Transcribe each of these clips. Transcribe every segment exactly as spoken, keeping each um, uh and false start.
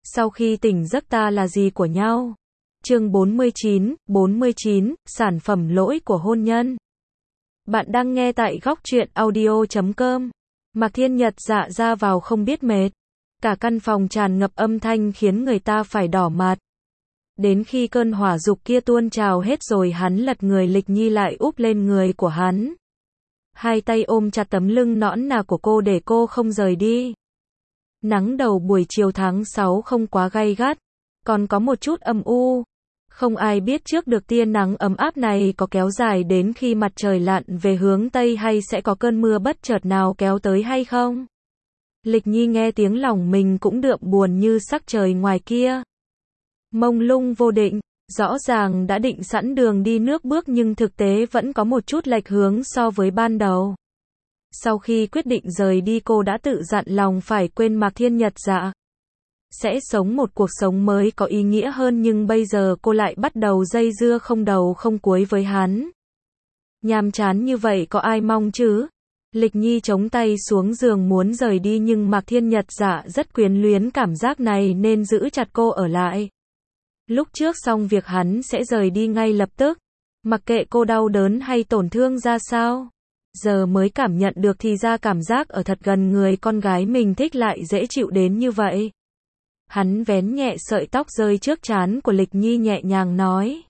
Sau khi tỉnh giấc ta là gì của nhau? Chương bốn mươi chín, bốn mươi chín, sản phẩm lỗi của hôn nhân. Bạn đang nghe tại góc truyện audio chấm com. Mạc Thiên Nhật dạ ra vào không biết mệt. Cả căn phòng tràn ngập âm thanh khiến người ta phải đỏ mặt. Đến khi cơn hỏa dục kia tuôn trào hết rồi hắn lật người Lịch Nhi lại úp lên người của hắn. Hai tay ôm chặt tấm lưng nõn nà của cô để cô không rời đi. Nắng đầu buổi chiều tháng sáu không quá gay gắt, còn có một chút âm u. Không ai biết trước được tia nắng ấm áp này có kéo dài đến khi mặt trời lặn về hướng Tây hay sẽ có cơn mưa bất chợt nào kéo tới hay không. Lịch Nhi nghe tiếng lòng mình cũng đượm buồn như sắc trời ngoài kia. Mông lung vô định, rõ ràng đã định sẵn đường đi nước bước nhưng thực tế vẫn có một chút lệch hướng so với ban đầu. Sau khi quyết định rời đi cô đã tự dặn lòng phải quên Mạc Thiên Nhật dạ. Sẽ sống một cuộc sống mới có ý nghĩa hơn nhưng bây giờ cô lại bắt đầu dây dưa không đầu không cuối với hắn. Nhàm chán như vậy có ai mong chứ? Lịch Nhi chống tay xuống giường muốn rời đi nhưng Mạc Thiên Nhật dạ rất quyến luyến cảm giác này nên giữ chặt cô ở lại. Lúc trước xong việc hắn sẽ rời đi ngay lập tức, mặc kệ cô đau đớn hay tổn thương ra sao. Giờ mới cảm nhận được thì ra cảm giác ở thật gần người con gái mình thích lại dễ chịu đến như vậy. Hắn vén nhẹ sợi tóc rơi trước trán của Lịch Nhi nhẹ nhàng nói.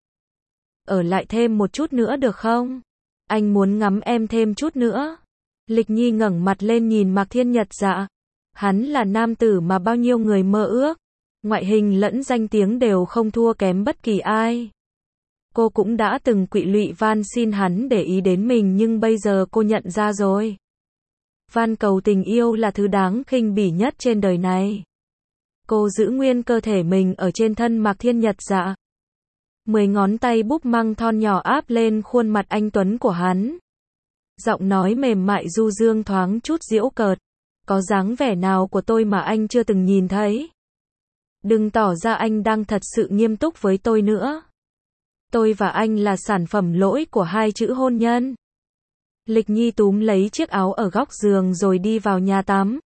Ở lại thêm một chút nữa được không? Anh muốn ngắm em thêm chút nữa. Lịch Nhi ngẩng mặt lên nhìn Mạc Thiên Nhật dạ. Hắn là nam tử mà bao nhiêu người mơ ước. Ngoại hình lẫn danh tiếng đều không thua kém bất kỳ ai. Cô cũng đã từng quỵ lụy van xin hắn để ý đến mình nhưng bây giờ cô nhận ra rồi. Van cầu tình yêu là thứ đáng khinh bỉ nhất trên đời này. Cô giữ nguyên cơ thể mình ở trên thân Mạc Thiên Nhật dạ. Mười ngón tay búp măng thon nhỏ áp lên khuôn mặt anh tuấn của hắn. Giọng nói mềm mại du dương thoáng chút giễu cợt. Có dáng vẻ nào của tôi mà anh chưa từng nhìn thấy? Đừng tỏ ra anh đang thật sự nghiêm túc với tôi nữa. Tôi và anh là sản phẩm lỗi của hai chữ hôn nhân. Lịch Nhi túm lấy chiếc áo ở góc giường rồi đi vào nhà tắm.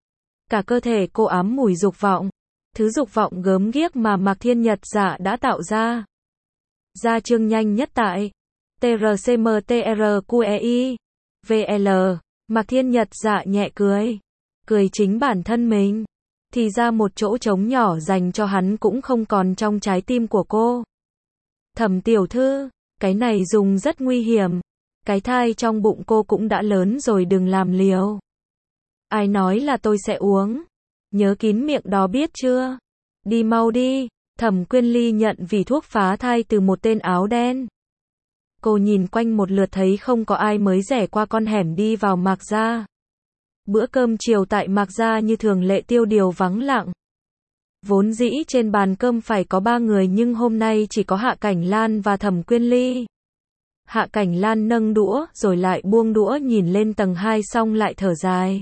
Cả cơ thể cô ám mùi dục vọng. Thứ dục vọng gớm ghiếc mà Mạc Thiên Nhật dạ đã tạo ra. Gia chương nhanh nhất tại tê rờ xê em tê rờ quy e i vê lờ. Mạc Thiên Nhật dạ nhẹ cười. Cười chính bản thân mình. Thì ra một chỗ trống nhỏ dành cho hắn cũng không còn trong trái tim của cô. Thẩm tiểu thư, cái này dùng rất nguy hiểm. Cái thai trong bụng cô cũng đã lớn rồi đừng làm liều. Ai nói là tôi sẽ uống? Nhớ kín miệng đó biết chưa? Đi mau đi. Thẩm Quyên Ly nhận vỉ thuốc phá thai từ một tên áo đen. Cô nhìn quanh một lượt thấy không có ai mới rẽ qua con hẻm đi vào Mạc gia. Bữa cơm chiều tại Mạc gia như thường lệ tiêu điều vắng lặng. Vốn dĩ trên bàn cơm phải có ba người nhưng hôm nay chỉ có Hạ Cảnh Lan và Thẩm Quyên Ly. Hạ Cảnh Lan nâng đũa rồi lại buông đũa nhìn lên tầng hai xong lại thở dài.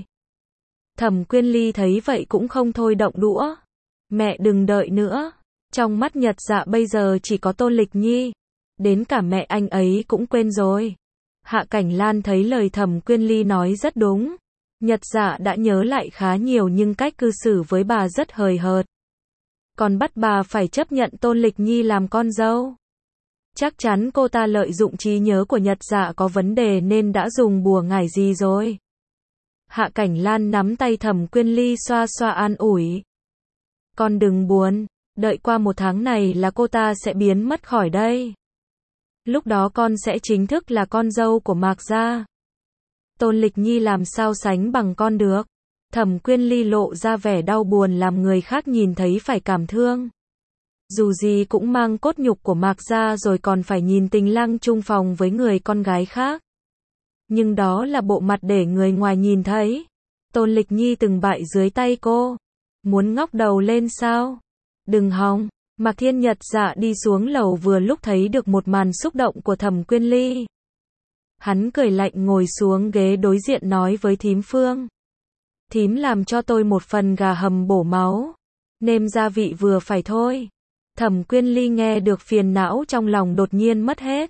Thẩm Quyên Ly thấy vậy cũng không thôi động đũa. Mẹ đừng đợi nữa. Trong mắt Nhật dạ bây giờ chỉ có Tô Lịch Nhi. Đến cả mẹ anh ấy cũng quên rồi. Hạ Cảnh Lan thấy lời Thẩm Quyên Ly nói rất đúng. Nhật dạ đã nhớ lại khá nhiều nhưng cách cư xử với bà rất hời hợt. Còn bắt bà phải chấp nhận Tôn Lịch Nhi làm con dâu. Chắc chắn cô ta lợi dụng trí nhớ của Nhật dạ có vấn đề nên đã dùng bùa ngải gì rồi. Hạ Cảnh Lan nắm tay Thẩm Quyên Ly xoa xoa an ủi. Con đừng buồn, đợi qua một tháng này là cô ta sẽ biến mất khỏi đây. Lúc đó con sẽ chính thức là con dâu của Mạc gia. Tôn Lịch Nhi làm sao sánh bằng con được. Thẩm Quyên Ly lộ ra vẻ đau buồn làm người khác nhìn thấy phải cảm thương. Dù gì cũng mang cốt nhục của Mạc gia rồi còn phải nhìn tình lang chung phòng với người con gái khác. Nhưng đó là bộ mặt để người ngoài nhìn thấy. Tôn Lịch Nhi từng bại dưới tay cô. Muốn ngóc đầu lên sao? Đừng hòng. Mạc Thiên Nhật dạ đi xuống lầu vừa lúc thấy được một màn xúc động của Thẩm Quyên Ly. Hắn cười lạnh ngồi xuống ghế đối diện nói với thím Phương. Thím làm cho tôi một phần gà hầm bổ máu. Nêm gia vị vừa phải thôi. Thẩm Quyên Ly nghe được phiền não trong lòng đột nhiên mất hết.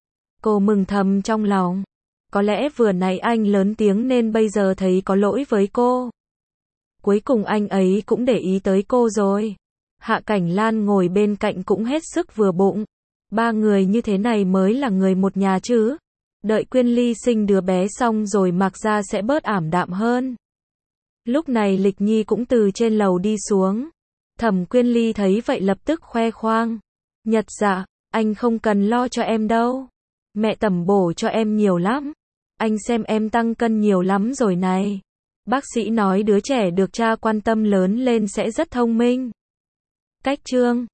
Cô mừng thầm trong lòng. Có lẽ vừa nãy anh lớn tiếng nên bây giờ thấy có lỗi với cô. Cuối cùng anh ấy cũng để ý tới cô rồi. Hạ Cảnh Lan ngồi bên cạnh cũng hết sức vừa bụng. Ba người như thế này mới là người một nhà chứ. Đợi Quyên Ly sinh đứa bé xong rồi Mạc gia sẽ bớt ảm đạm hơn. Lúc này Lịch Nhi cũng từ trên lầu đi xuống. Thẩm Quyên Ly thấy vậy lập tức khoe khoang. Nhật dạ, anh không cần lo cho em đâu. Mẹ tẩm bổ cho em nhiều lắm. Anh xem em tăng cân nhiều lắm rồi này. Bác sĩ nói đứa trẻ được cha quan tâm lớn lên sẽ rất thông minh. Cách chương